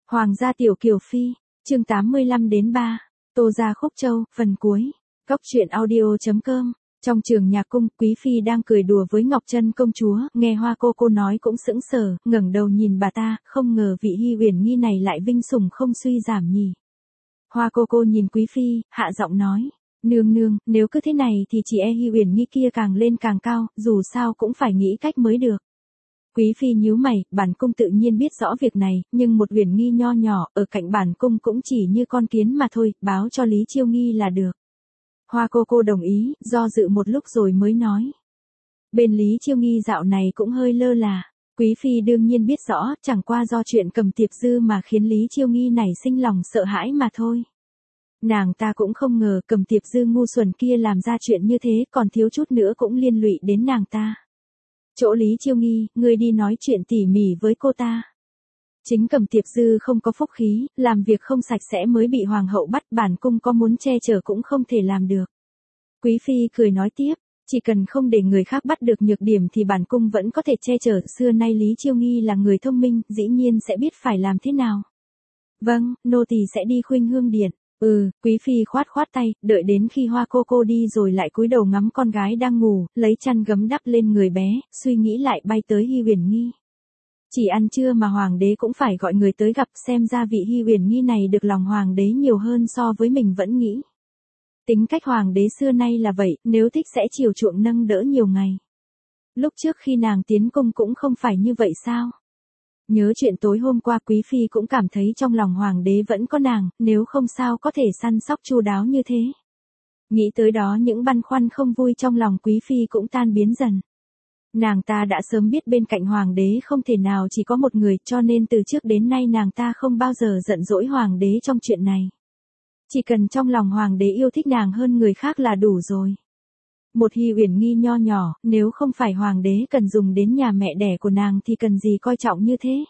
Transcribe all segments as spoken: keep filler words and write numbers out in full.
Hoàng gia tiểu kiều phi, chương tám mươi lăm đến ba, Tô gia khúc châu, phần cuối. Góc truyện audio chấm com. Trong trường nhạc cung, Quý phi đang cười đùa với Ngọc Trân công chúa, nghe Hoa cô cô nói cũng sững sờ, ngẩng đầu nhìn bà ta, không ngờ vị Hi Uyển Nghi này lại vinh sủng không suy giảm nhỉ. Hoa cô cô nhìn Quý phi, hạ giọng nói, nương nương, nếu cứ thế này thì chỉ e Hi Uyển Nghi kia càng lên càng cao, dù sao cũng phải nghĩ cách mới được. Quý phi nhíu mày, bản cung tự nhiên biết rõ việc này, nhưng một Uyển Nghi nho nhỏ, ở cạnh bản cung cũng chỉ như con kiến mà thôi, báo cho Lý Chiêu Nghi là được. Hoa cô cô đồng ý, do dự một lúc rồi mới nói. Bên Lý Chiêu Nghi dạo này cũng hơi lơ là. Quý phi đương nhiên biết rõ, chẳng qua do chuyện Cầm Tiệp Dư mà khiến Lý Chiêu Nghi nảy sinh lòng sợ hãi mà thôi. Nàng ta cũng không ngờ Cầm Tiệp Dư ngu xuẩn kia làm ra chuyện như thế, còn thiếu chút nữa cũng liên lụy đến nàng ta. Chỗ Lý Chiêu Nghi, ngươi đi nói chuyện tỉ mỉ với cô ta. Chính Cầm Tiệp Dư không có phúc khí, làm việc không sạch sẽ mới bị hoàng hậu bắt, bản cung có muốn che chở cũng không thể làm được. Quý phi cười nói tiếp, chỉ cần không để người khác bắt được nhược điểm thì bản cung vẫn có thể che chở, xưa nay Lý Chiêu Nghi là người thông minh, dĩ nhiên sẽ biết phải làm thế nào. Vâng, nô tỳ sẽ đi Khuynh Hương Điện. Ừ, Quý phi khoát khoát tay, đợi đến khi Hoa cô cô đi rồi lại cúi đầu ngắm con gái đang ngủ, lấy chăn gấm đắp lên người bé, suy nghĩ lại bay tới Hi Uyển Nghi. Chỉ ăn trưa mà hoàng đế cũng phải gọi người tới gặp, xem ra vị Hi Uyển Nghi này được lòng hoàng đế nhiều hơn so với mình vẫn nghĩ. Tính cách hoàng đế xưa nay là vậy, nếu thích sẽ chiều chuộng nâng đỡ nhiều ngày. Lúc trước khi nàng tiến cung cũng không phải như vậy sao? Nhớ chuyện tối hôm qua, Quý phi cũng cảm thấy trong lòng hoàng đế vẫn có nàng, nếu không sao có thể săn sóc chu đáo như thế. Nghĩ tới đó những băn khoăn không vui trong lòng Quý phi cũng tan biến dần. Nàng ta đã sớm biết bên cạnh hoàng đế không thể nào chỉ có một người, cho nên từ trước đến nay nàng ta không bao giờ giận dỗi hoàng đế trong chuyện này. Chỉ cần trong lòng hoàng đế yêu thích nàng hơn người khác là đủ rồi. Một Hi Uyển Nghi nho nhỏ, nếu không phải hoàng đế cần dùng đến nhà mẹ đẻ của nàng thì cần gì coi trọng như thế.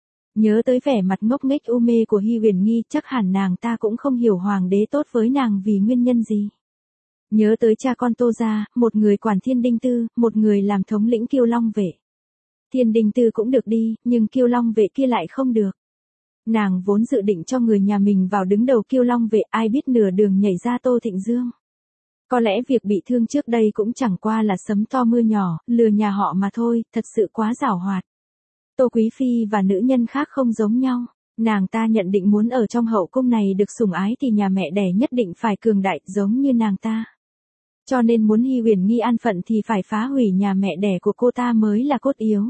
Nhớ tới vẻ mặt ngốc nghếch u mê của Hi Uyển Nghi, chắc hẳn nàng ta cũng không hiểu hoàng đế tốt với nàng vì nguyên nhân gì. Nhớ tới cha con Tô gia, một người quản Thiên Đinh Tư, một người làm thống lĩnh Kiêu Long vệ. Thiên Đinh Tư cũng được đi, nhưng Kiêu Long vệ kia lại không được. Nàng vốn dự định cho người nhà mình vào đứng đầu Kiêu Long vệ, ai biết nửa đường nhảy ra Tô Thịnh Dương. Có lẽ việc bị thương trước đây cũng chẳng qua là sấm to mưa nhỏ, lừa nhà họ mà thôi, thật sự quá giảo hoạt. Tô Quý phi và nữ nhân khác không giống nhau. Nàng ta nhận định muốn ở trong hậu cung này được sủng ái thì nhà mẹ đẻ nhất định phải cường đại giống như nàng ta. Cho nên muốn Hi Uyển Nghi an phận thì phải phá hủy nhà mẹ đẻ của cô ta mới là cốt yếu.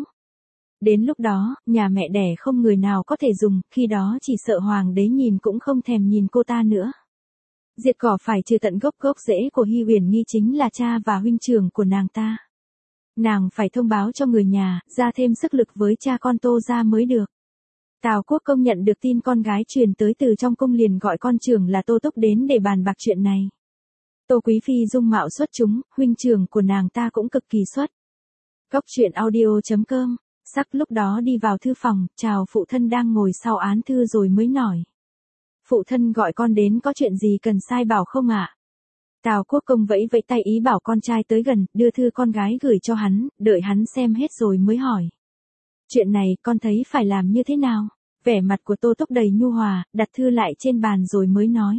Đến lúc đó, nhà mẹ đẻ không người nào có thể dùng, khi đó chỉ sợ hoàng đế nhìn cũng không thèm nhìn cô ta nữa. Diệt cỏ phải trừ tận gốc, gốc rễ của Hi Uyển Nghi chính là cha và huynh trưởng của nàng ta. Nàng phải thông báo cho người nhà, ra thêm sức lực với cha con Tô gia mới được. Tào Quốc Công nhận được tin con gái truyền tới từ trong cung liền gọi con trưởng là Tô Túc đến để bàn bạc chuyện này. Tô Quý phi dung mạo xuất chúng, huynh trưởng của nàng ta cũng cực kỳ xuất. Góc truyện audio chấm com. Sắc lúc đó đi vào thư phòng, chào phụ thân đang ngồi sau án thư rồi mới nói. Phụ thân gọi con đến có chuyện gì cần sai bảo không ạ? Tào Quốc Công vẫy vẫy tay ý bảo con trai tới gần, đưa thư con gái gửi cho hắn, đợi hắn xem hết rồi mới hỏi. Chuyện này con thấy phải làm như thế nào? Vẻ mặt của Tô Túc đầy nhu hòa, đặt thư lại trên bàn rồi mới nói.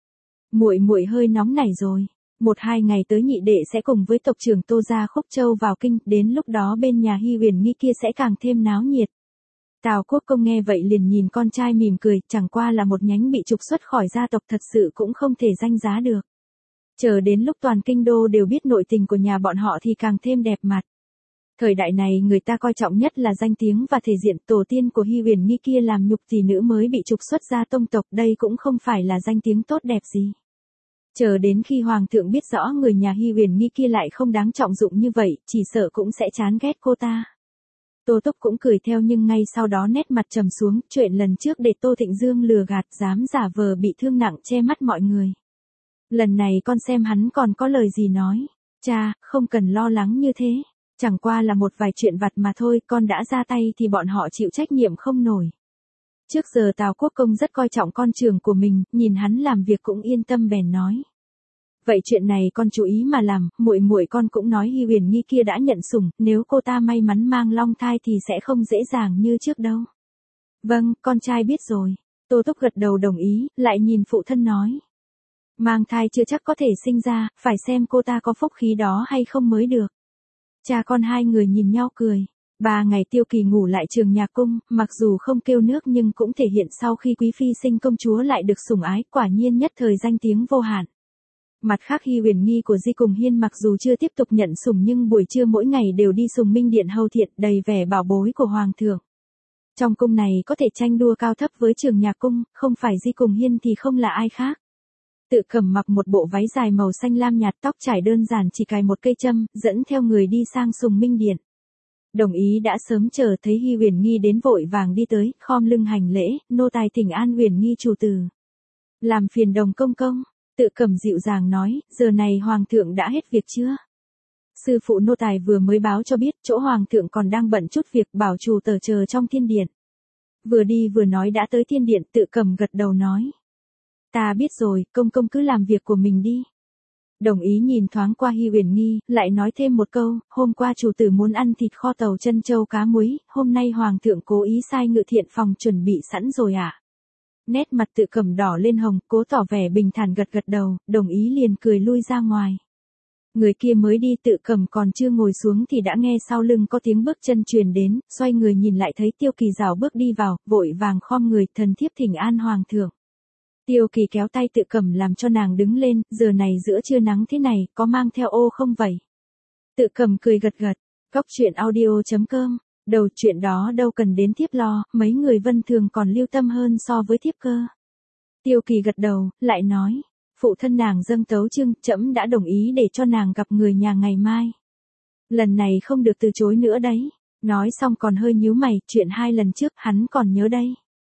Muội muội hơi nóng nảy rồi. Một hai ngày tới nhị đệ sẽ cùng với tộc trưởng Tô gia Khúc Châu vào kinh, đến lúc đó bên nhà Hi Uyển Nghi kia sẽ càng thêm náo nhiệt. Tào Quốc Công nghe vậy liền nhìn con trai mỉm cười, chẳng qua là một nhánh bị trục xuất khỏi gia tộc thật sự cũng không thể danh giá được. Chờ đến lúc toàn kinh đô đều biết nội tình của nhà bọn họ thì càng thêm đẹp mặt. Thời đại này người ta coi trọng nhất là danh tiếng và thể diện, tổ tiên của Hi Uyển Nghi kia làm nhục tỷ nữ mới bị trục xuất gia tông tộc, đây cũng không phải là danh tiếng tốt đẹp gì. Chờ đến khi hoàng thượng biết rõ người nhà Hi Uyển Nghi kia lại không đáng trọng dụng như vậy, chỉ sợ cũng sẽ chán ghét cô ta. Tô Túc cũng cười theo nhưng ngay sau đó nét mặt trầm xuống, chuyện lần trước để Tô Thịnh Dương lừa gạt, dám giả vờ bị thương nặng che mắt mọi người. Lần này con xem hắn còn có lời gì nói. Cha, không cần lo lắng như thế. Chẳng qua là một vài chuyện vặt mà thôi, con đã ra tay thì bọn họ chịu trách nhiệm không nổi. Trước giờ Tào Quốc Công rất coi trọng con trưởng của mình, nhìn hắn làm việc cũng yên tâm bèn nói. Vậy chuyện này con chú ý mà làm, muội muội con cũng nói Hi Uyển Nghi kia đã nhận sủng, nếu cô ta may mắn mang long thai thì sẽ không dễ dàng như trước đâu. Vâng, con trai biết rồi. Tô Túc gật đầu đồng ý, lại nhìn phụ thân nói. Mang thai chưa chắc có thể sinh ra, phải xem cô ta có phúc khí đó hay không mới được. Cha con hai người nhìn nhau cười. Ba ngày Tiêu Kỳ ngủ lại trường nhạc cung, mặc dù không kêu nước nhưng cũng thể hiện sau khi quý phi sinh công chúa lại được sủng ái, quả nhiên nhất thời danh tiếng vô hạn. Mặt khác Hy Huyền Nghi của Di Cùng Hiên mặc dù chưa tiếp tục nhận sủng nhưng buổi trưa mỗi ngày đều đi sùng minh điện hầu thiện, đầy vẻ bảo bối của hoàng thượng. Trong cung này có thể tranh đua cao thấp với trường nhạc cung, không phải Di Cùng Hiên thì không là ai khác. Tự Cẩm mặc một bộ váy dài màu xanh lam nhạt, tóc trải đơn giản chỉ cài một cây châm, dẫn theo người đi sang sùng minh điện. Đồng ý đã sớm chờ thấy Hy Huyền Nghi đến vội vàng đi tới, khom lưng hành lễ, nô tài thỉnh an Huyền Nghi chủ tử. Làm phiền Đồng công công, Tự Cẩm dịu dàng nói, giờ này hoàng thượng đã hết việc chưa? Sư phụ nô tài vừa mới báo cho biết chỗ hoàng thượng còn đang bận chút việc, bảo chủ tờ chờ trong thiên điện. Vừa đi vừa nói đã tới thiên điện. Tự Cẩm gật đầu nói. Ta biết rồi, công công cứ làm việc của mình đi. Đồng ý nhìn thoáng qua Hy Huyền Nghi, lại nói thêm một câu, hôm qua chủ tử muốn ăn thịt kho tàu chân châu cá muối, hôm nay hoàng thượng cố ý sai ngự thiện phòng chuẩn bị sẵn rồi à? Nét mặt Tự Cẩm đỏ lên hồng, cố tỏ vẻ bình thản gật gật đầu, đồng ý liền cười lui ra ngoài. Người kia mới đi, Tự Cẩm còn chưa ngồi xuống thì đã nghe sau lưng có tiếng bước chân truyền đến, xoay người nhìn lại thấy Tiêu Kỳ rảo bước đi vào, vội vàng khom người, thần thiếp thỉnh an hoàng thượng. Tiêu Kỳ kéo tay Tự Cẩm làm cho nàng đứng lên, giờ này giữa trưa nắng thế này, có mang theo ô không vậy? Tự Cẩm cười gật gật, cóc truyện audio chấm com, đầu chuyện đó đâu cần đến thiếp lo, mấy người vân thường còn lưu tâm hơn so với thiếp cơ. Tiêu Kỳ gật đầu, lại nói, phụ thân nàng dâng tấu chương, trẫm đã đồng ý để cho nàng gặp người nhà ngày mai. Lần này không được từ chối nữa đấy. Nói xong còn hơi nhíu mày, chuyện hai lần trước hắn còn nhớ đây.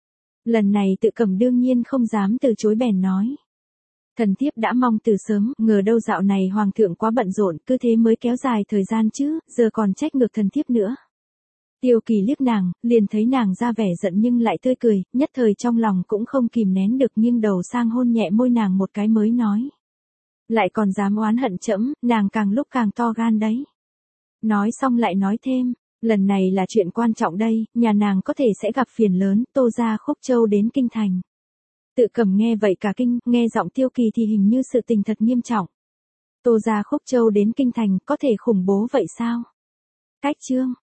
Lần này Tự Cẩm đương nhiên không dám từ chối bèn nói. Thần thiếp đã mong từ sớm, ngờ đâu dạo này hoàng thượng quá bận rộn, cứ thế mới kéo dài thời gian chứ, giờ còn trách ngược thần thiếp nữa. Tiêu Kỳ liếc nàng, liền thấy nàng ra vẻ giận nhưng lại tươi cười, nhất thời trong lòng cũng không kìm nén được, nghiêng đầu sang hôn nhẹ môi nàng một cái mới nói. Lại còn dám oán hận trẫm, nàng càng lúc càng to gan đấy. Nói xong lại nói thêm, lần này là chuyện quan trọng đây, nhà nàng có thể sẽ gặp phiền lớn, Tô gia Khúc Châu đến kinh thành. Tự Cẩm nghe vậy cả kinh, nghe giọng Tiêu Kỳ thì hình như sự tình thật nghiêm trọng. Tô gia Khúc Châu đến kinh thành, có thể khủng bố vậy sao? Cách chương